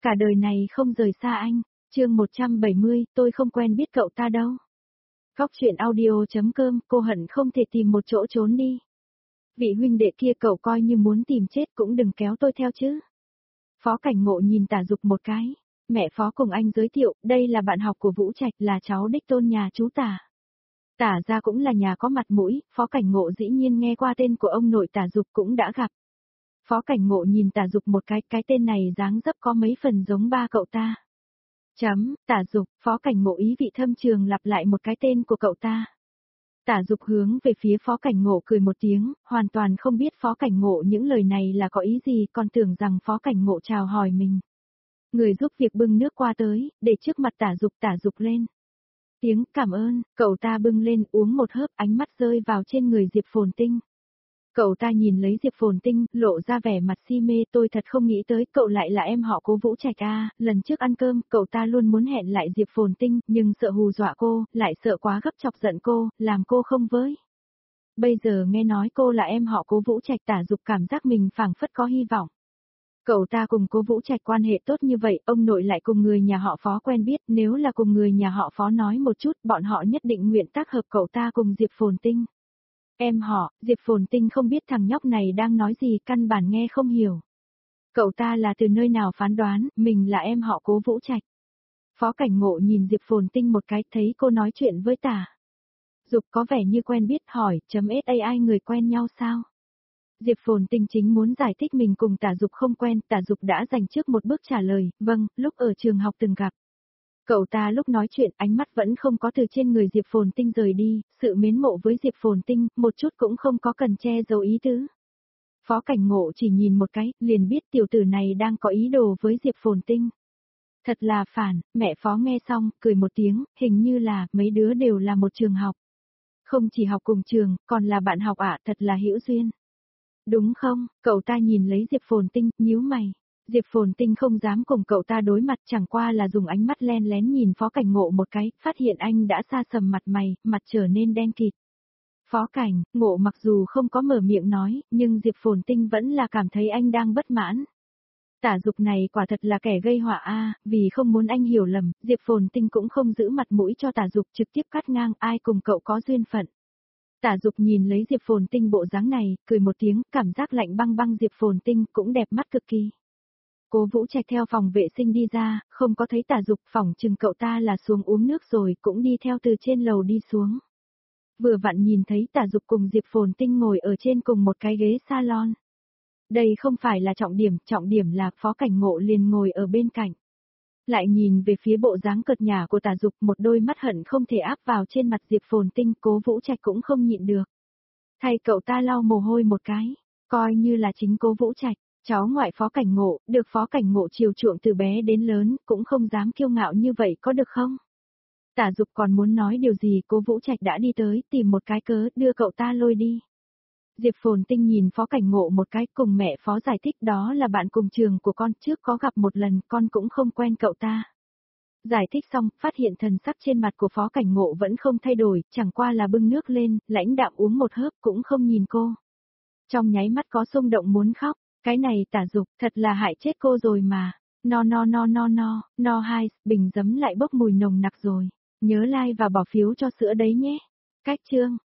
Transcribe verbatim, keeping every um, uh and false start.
Cả đời này không rời xa anh. Chương một trăm bảy mươi, tôi không quen biết cậu ta đâu. Góc truyện audio.com, cô hận không thể tìm một chỗ trốn đi. Vị huynh đệ kia cậu coi như muốn tìm chết cũng đừng kéo tôi theo chứ. Phó Cảnh Ngộ nhìn Tả Dục một cái. Mẹ Phó cùng anh giới thiệu, đây là bạn học của Vũ Trạch, là cháu đích tôn nhà chú Tả. Tả ra cũng là nhà có mặt mũi, Phó Cảnh Ngộ dĩ nhiên nghe qua tên của ông nội Tả Dục cũng đã gặp. Phó Cảnh Ngộ nhìn Tả Dục một cái, cái tên này dáng dấp có mấy phần giống ba cậu ta. Chấm, Tả Dục, Phó Cảnh Ngộ ý vị thâm trường lặp lại một cái tên của cậu ta. Tả Dục hướng về phía Phó Cảnh Ngộ cười một tiếng, hoàn toàn không biết Phó Cảnh Ngộ những lời này là có ý gì, còn tưởng rằng Phó Cảnh Ngộ chào hỏi mình. Người giúp việc bưng nước qua tới, để trước mặt Tả Dục Tả Dục lên. Tiếng cảm ơn, cậu ta bưng lên uống một hớp, ánh mắt rơi vào trên người Diệp Phồn Tinh. Cậu ta nhìn lấy Diệp Phồn Tinh, lộ ra vẻ mặt si mê, tôi thật không nghĩ tới cậu lại là em họ Cố Vũ Trạch a. Lần trước ăn cơm, cậu ta luôn muốn hẹn lại Diệp Phồn Tinh, nhưng sợ hù dọa cô, lại sợ quá gấp chọc giận cô, làm cô không với. Bây giờ nghe nói cô là em họ Cố Vũ Trạch, Tả Dục cảm giác mình phảng phất có hy vọng. Cậu ta cùng Cố Vũ Trạch quan hệ tốt như vậy, ông nội lại cùng người nhà họ Phó quen biết, nếu là cùng người nhà họ Phó nói một chút, bọn họ nhất định nguyện tác hợp cậu ta cùng Diệp Phồn Tinh. Em họ, Diệp Phồn Tinh không biết thằng nhóc này đang nói gì, căn bản nghe không hiểu. Cậu ta là từ nơi nào phán đoán, mình là em họ Cố Vũ Trạch. Phó Cảnh Ngộ nhìn Diệp Phồn Tinh một cái, thấy cô nói chuyện với Tả Dục có vẻ như quen biết, hỏi, chấm ai người quen nhau sao? Diệp Phồn Tinh chính muốn giải thích mình cùng Tả Dục không quen, Tả Dục đã dành trước một bước trả lời, vâng, lúc ở trường học từng gặp. Cậu ta lúc nói chuyện ánh mắt vẫn không có từ trên người Diệp Phồn Tinh rời đi, sự mến mộ với Diệp Phồn Tinh, một chút cũng không có cần che giấu ý tứ. Phó Cảnh Ngộ chỉ nhìn một cái, liền biết tiểu tử này đang có ý đồ với Diệp Phồn Tinh. Thật là phản, mẹ Phó nghe xong, cười một tiếng, hình như là, mấy đứa đều là một trường học. Không chỉ học cùng trường, còn là bạn học ạ, thật là hữu duyên. Đúng không, cậu ta nhìn lấy Diệp Phồn Tinh, nhíu mày. Diệp Phồn Tinh không dám cùng cậu ta đối mặt, chẳng qua là dùng ánh mắt len lén nhìn Phó Cảnh Ngộ một cái, phát hiện anh đã xa sầm mặt mày, mặt trở nên đen kịt. Phó Cảnh, Ngộ mặc dù không có mở miệng nói, nhưng Diệp Phồn Tinh vẫn là cảm thấy anh đang bất mãn. Tả Dục này quả thật là kẻ gây họa a, vì không muốn anh hiểu lầm, Diệp Phồn Tinh cũng không giữ mặt mũi cho Tả Dục, trực tiếp cắt ngang, ai cùng cậu có duyên phận. Tả Dục nhìn lấy Diệp Phồn Tinh bộ dáng này, cười một tiếng, cảm giác lạnh băng băng. Diệp Phồn Tinh cũng đẹp mắt cực kỳ. Cố Vũ Trạch theo phòng vệ sinh đi ra, không có thấy Tả Dục, phỏng chừng cậu ta là xuống uống nước rồi, cũng đi theo từ trên lầu đi xuống. Vừa vặn nhìn thấy Tả Dục cùng Diệp Phồn Tinh ngồi ở trên cùng một cái ghế salon. Đây không phải là trọng điểm, trọng điểm là Phó Cảnh Ngộ liền ngồi ở bên cạnh. Lại nhìn về phía bộ dáng cợt nhả của Tả Dục, một đôi mắt hận không thể áp vào trên mặt Diệp Phồn Tinh, Cố Vũ Trạch cũng không nhịn được. Thay cậu ta lau mồ hôi một cái, coi như là chính Cố Vũ Trạch. Cháu ngoại Phó Cảnh Ngộ, được Phó Cảnh Ngộ chiều chuộng từ bé đến lớn, cũng không dám kiêu ngạo như vậy có được không? Tả Dục còn muốn nói điều gì, Cố Vũ Trạch đã đi tới, tìm một cái cớ, đưa cậu ta lôi đi. Diệp Phồn Tinh nhìn Phó Cảnh Ngộ một cái, cùng mẹ Phó giải thích đó là bạn cùng trường của con, trước có gặp một lần, con cũng không quen cậu ta. Giải thích xong, phát hiện thần sắc trên mặt của Phó Cảnh Ngộ vẫn không thay đổi, chẳng qua là bưng nước lên, lãnh đạm uống một hớp cũng không nhìn cô. Trong nháy mắt có xung động muốn khóc. Cái này Tả Dục, thật là hại chết cô rồi mà. No no no no no, no hai, bình giấm lại bốc mùi nồng nặc rồi. Nhớ like và bỏ phiếu cho sữa đấy nhé. Cách chương.